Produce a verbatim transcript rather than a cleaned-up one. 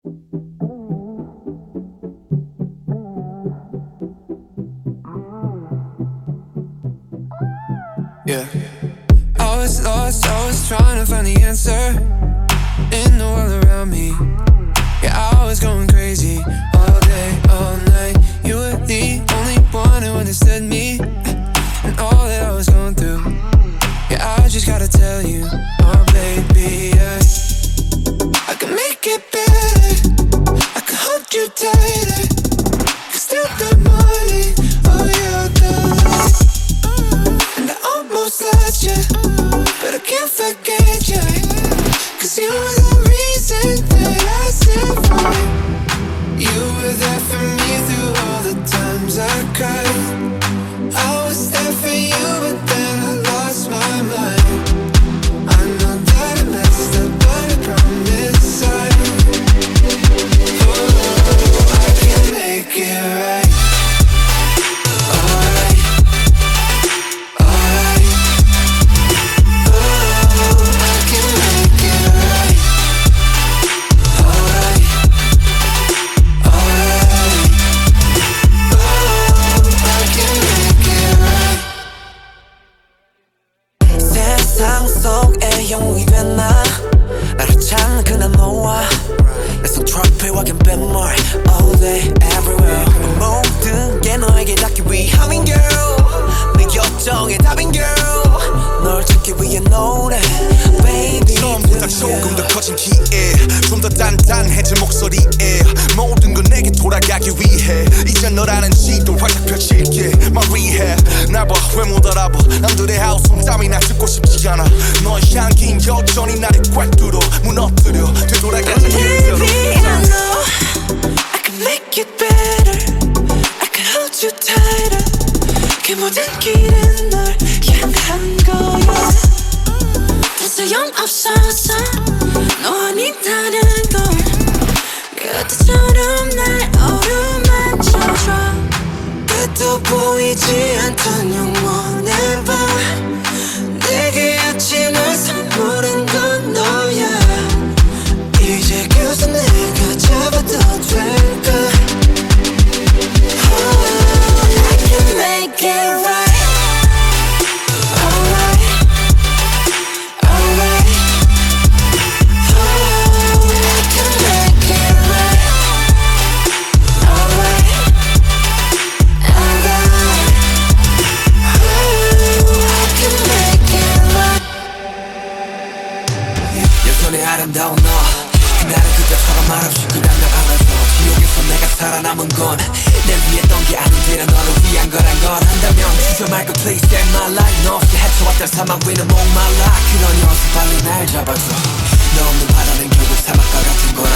Yeah. I was lost, I was trying to find the answer in the world around me. Yeah, I was going crazy all day, all night. You were the only one who understood me and all that I was going through. Yeah, I just gotta tell you, oh baby, yeah. I can make it better, I can hold you tighter, cause till the morning, oh yeah, the light. And I almost lost you, but I can't forget you, cause you were the reason that I survived. You were there for me through all the times I cried. I was there for you, but then I lost my mind. I know that I messed up, but I promise I Oh, I can make it right. Alright, alright. Oh, I can make it right. Alright, alright. Oh, I can make it right. 세상 속에 영웅이 됐나 나를 찾는 그날 너와 내 속 트로피와 갬빗물 all day everywhere 모든 게 너에게 닿기 위함인 girl 내 걱정의 답인 girl 널 찾기 위해 노래 baby 처음보다 조금 더 커진 기회 좀 더 단단해진 목소리에 모든 건 내게 돌아가기 위해 이제 너라는 지도 활짝 펼칠게 My rehab 날 봐 왜 못 알아봐 남들의 하우스 땀이나 듣고 싶지 않아 너의 향기는 여전히 나를 꽉 뚫어 무너뜨려 되돌아가지 그대로 Baby I know I can make it better I can hold you tighter 그 모든 길은 널 향한 거야 더 소용없어서 너 아니다는 걸 그때처럼 날 어루만져줘 끝도 보이지 않던 영원의 밤 내게 아침을 선물한 건 너야 이제 그저 내가 잡아도 될까 Oh, I can make it right Alright, alright Oh, I can make it right Alright, alright Oh, I can make it right 여전히 아름다운 너 그날은 그때처럼 말없이 그냥 날 안아줘 지옥에서 내가 살아남은 건 내 위에 던 게 아닌데 너를 위한 거란 걸 한다면 주저 말고 please save my life 너 없이 헤쳐왔던 사막 위는 목말라 그러니 어서 빨리 날 잡아줘 너 없는 바다는 결국 사막과 같은 거야